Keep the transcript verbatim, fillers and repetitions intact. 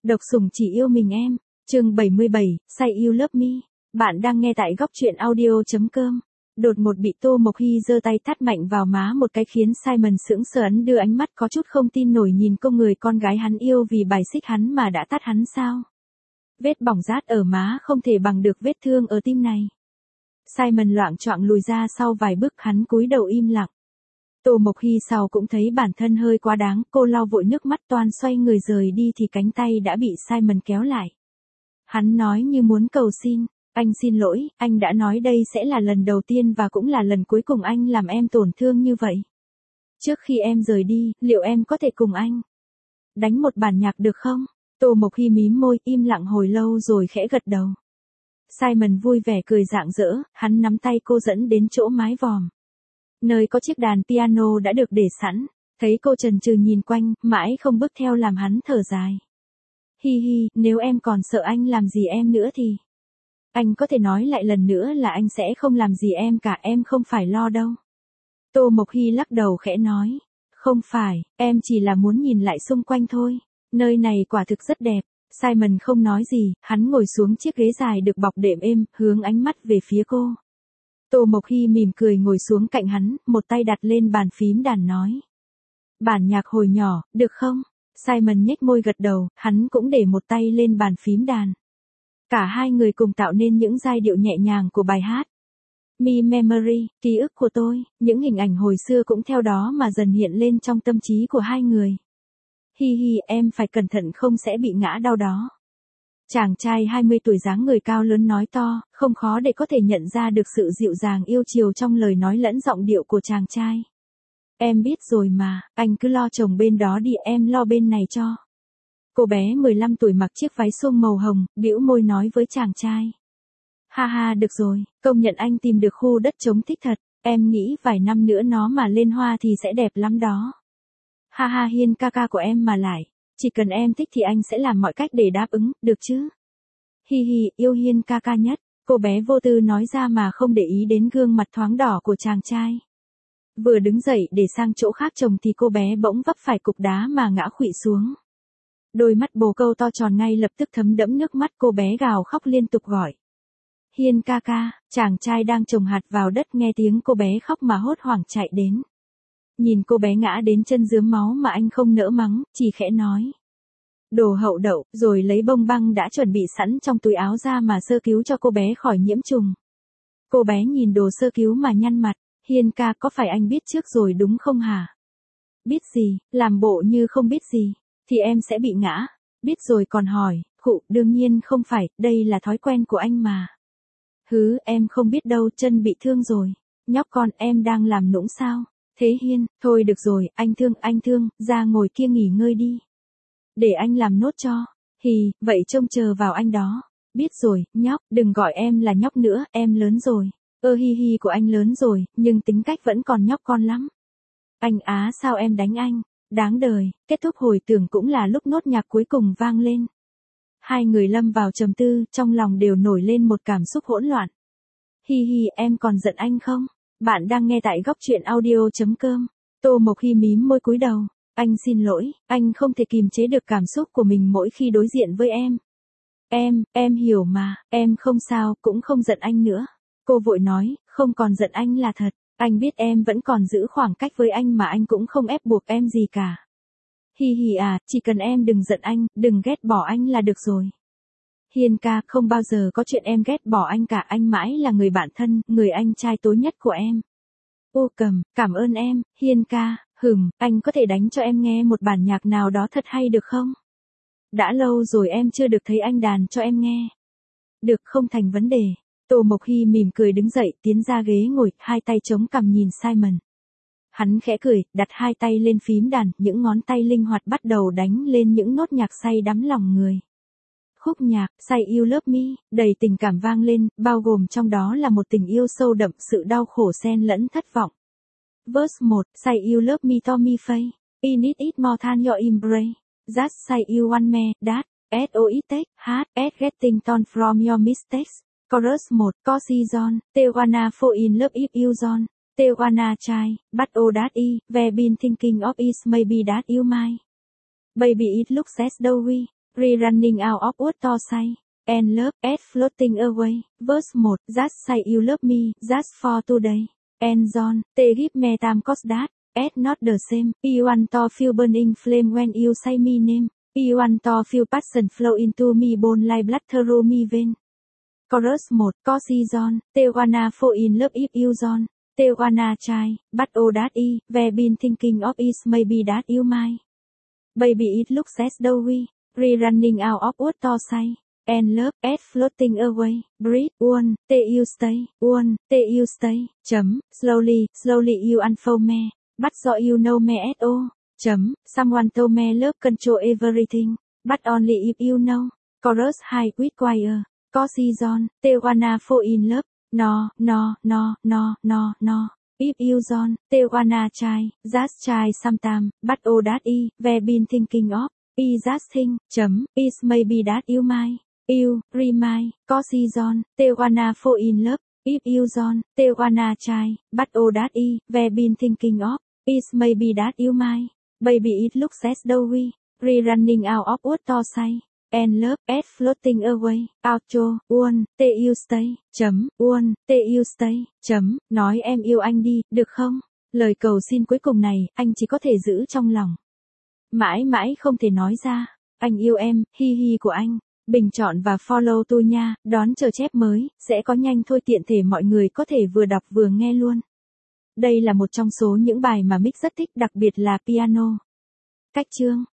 Độc sủng chỉ yêu mình em. Chương bảy mươi bảy, Say You Love Me. Bạn đang nghe tại góc truyện audio chấm com. Đột một bị Tô Mộc Hy giơ tay tát mạnh vào má một cái khiến Simon sững sờ, ấn đưa ánh mắt có chút không tin nổi nhìn cô người con gái hắn yêu vì bài xích hắn mà đã tát hắn sao? Vết bỏng rát ở má không thể bằng được vết thương ở tim này. Simon loạng choạng lùi ra sau vài bước, hắn cúi đầu im lặng. Tô Mộc Hy sau cũng thấy bản thân hơi quá đáng, cô lau vội nước mắt toan xoay người rời đi thì cánh tay đã bị Simon kéo lại. Hắn nói như muốn cầu xin, anh xin lỗi, anh đã nói đây sẽ là lần đầu tiên và cũng là lần cuối cùng anh làm em tổn thương như vậy. Trước khi em rời đi, liệu em có thể cùng anh đánh một bản nhạc được không? Tô Mộc Hy mím môi, im lặng hồi lâu rồi khẽ gật đầu. Simon vui vẻ cười rạng rỡ, hắn nắm tay cô dẫn đến chỗ mái vòm, nơi có chiếc đàn piano đã được để sẵn. Thấy cô chần chừ nhìn quanh, mãi không bước theo làm hắn thở dài. Hi hi, nếu em còn sợ anh làm gì em nữa thì anh có thể nói lại lần nữa là anh sẽ không làm gì em cả, em không phải lo đâu. Tô Mộc Hy lắc đầu khẽ nói, không phải, em chỉ là muốn nhìn lại xung quanh thôi. Nơi này quả thực rất đẹp. Simon không nói gì, hắn ngồi xuống chiếc ghế dài được bọc đệm êm, hướng ánh mắt về phía cô. Tô Mộc Hy mỉm cười ngồi xuống cạnh hắn, một tay đặt lên bàn phím đàn nói. Bản nhạc hồi nhỏ, được không? Simon nhếch môi gật đầu, hắn cũng để một tay lên bàn phím đàn. Cả hai người cùng tạo nên những giai điệu nhẹ nhàng của bài hát. Me Memory, ký ức của tôi, những hình ảnh hồi xưa cũng theo đó mà dần hiện lên trong tâm trí của hai người. Hi hi, em phải cẩn thận không sẽ bị ngã đau đó. Chàng trai hai mươi tuổi dáng người cao lớn nói to, không khó để có thể nhận ra được sự dịu dàng yêu chiều trong lời nói lẫn giọng điệu của chàng trai. Em biết rồi mà, anh cứ lo chồng bên đó đi, em lo bên này cho. Cô bé mười lăm tuổi mặc chiếc váy suông màu hồng, bĩu môi nói với chàng trai. Ha ha, được rồi, công nhận anh tìm được khu đất trống thích thật, em nghĩ vài năm nữa nó mà lên hoa thì sẽ đẹp lắm đó. Ha ha, Hiên ca ca của em mà lại, chỉ cần em thích thì anh sẽ làm mọi cách để đáp ứng, được chứ? Hi hi, yêu Hiên ca ca nhất, cô bé vô tư nói ra mà không để ý đến gương mặt thoáng đỏ của chàng trai. Vừa đứng dậy để sang chỗ khác trồng thì cô bé bỗng vấp phải cục đá mà ngã khuỵu xuống. Đôi mắt bồ câu to tròn ngay lập tức thấm đẫm nước mắt, cô bé gào khóc liên tục gọi. Hiên ca ca, chàng trai đang trồng hạt vào đất nghe tiếng cô bé khóc mà hốt hoảng chạy đến. Nhìn cô bé ngã đến chân rướm máu mà anh không nỡ mắng, chỉ khẽ nói. Đồ hậu đậu, rồi lấy bông băng đã chuẩn bị sẵn trong túi áo ra mà sơ cứu cho cô bé khỏi nhiễm trùng. Cô bé nhìn đồ sơ cứu mà nhăn mặt, Hiên ca, có phải anh biết trước rồi đúng không hả? Biết gì, làm bộ như không biết gì, thì em sẽ bị ngã. Biết rồi còn hỏi, khụ, đương nhiên không phải, đây là thói quen của anh mà. Hứ, em không biết đâu, chân bị thương rồi. Nhóc con, em đang làm nũng sao? Thế Hiên, thôi được rồi, anh thương, anh thương, ra ngồi kia nghỉ ngơi đi. Để anh làm nốt cho. Hì, vậy trông chờ vào anh đó. Biết rồi, nhóc, đừng gọi em là nhóc nữa, em lớn rồi. Ơ hi hi của anh lớn rồi, nhưng tính cách vẫn còn nhóc con lắm. Anh á, sao em đánh anh? Đáng đời. Kết thúc hồi tưởng cũng là lúc nốt nhạc cuối cùng vang lên. Hai người lâm vào trầm tư, trong lòng đều nổi lên một cảm xúc hỗn loạn. Hi hi, em còn giận anh không? Bạn đang nghe tại góc truyện audio chấm com. Tô Mộc Hy mím môi cúi đầu. Anh xin lỗi, anh không thể kìm chế được cảm xúc của mình mỗi khi đối diện với em. Em, em hiểu mà, em không sao, cũng không giận anh nữa. Cô vội nói, không còn giận anh là thật. Anh biết em vẫn còn giữ khoảng cách với anh mà anh cũng không ép buộc em gì cả. Hi hi à, chỉ cần em đừng giận anh, đừng ghét bỏ anh là được rồi. Hiên ca, không bao giờ có chuyện em ghét bỏ anh cả, anh mãi là người bạn thân, người anh trai tối nhất của em. Ô cầm, cảm ơn em, Hiên ca, hừm, anh có thể đánh cho em nghe một bản nhạc nào đó thật hay được không? Đã lâu rồi em chưa được thấy anh đàn cho em nghe. Được, không thành vấn đề. Tô Mộc Hy mỉm cười đứng dậy, tiến ra ghế ngồi, hai tay chống cằm nhìn Simon. Hắn khẽ cười, đặt hai tay lên phím đàn, những ngón tay linh hoạt bắt đầu đánh lên những nốt nhạc say đắm lòng người. Khúc nhạc, Say You Love Me, đầy tình cảm vang lên, bao gồm trong đó là một tình yêu sâu đậm, sự đau khổ xen lẫn thất vọng. Verse một, Say You Love Me Tommy Faye, I need it more than your embrace, just say you want me, that, S O it take, heart, S getting torn from your mistakes. Chorus một, Cozy John, They wanna fall in love if you John, They wanna try, but oh that I, we been thinking of is maybe that you might. Baby it looks as though we Rerunning out of what to say. And love, at floating away. Verse một, just say you love me, just for today. And John, they give me time cause that, at not the same. You want to feel burning flame when you say me name. You want to feel passion flow into me bone like blood through me vein. Chorus một, cause John, they wanna fall in love if you John. They wanna try, but oh that I, we been thinking of is maybe that you might. Baby it looks as though we, rerunning out of what to say. And love, at floating away. Breathe, one, they you stay, one, they you stay. Chấm, slowly, slowly you unfold me. But so you know me at all. Chấm, someone told me love control everything. But only if you know. Chorus hai with choir. Cause John, they wanna fall in love. No, no, no, no, no, no. If you John, they wanna try, just try sometime. But oh that I, we been thinking of. I just think, chấm, is maybe that you might. You, remind, cause John, they wanna fall in love. If you John, they wanna try, but oh that I, we been thinking of, is maybe that you might. Baby it looks as though we, rerunning out of what to say. And love, at floating away. Outro, one, they you stay, chấm, one, they you stay, chấm, nói em yêu anh đi, được không? Lời cầu xin cuối cùng này, anh chỉ có thể giữ trong lòng. Mãi mãi không thể nói ra. Anh yêu em, hi hi của anh. Bình chọn và follow tôi nha, đón chờ chép mới, sẽ có nhanh thôi tiện thể mọi người có thể vừa đọc vừa nghe luôn. Đây là một trong số những bài mà Mick rất thích đặc biệt là piano. Cách chương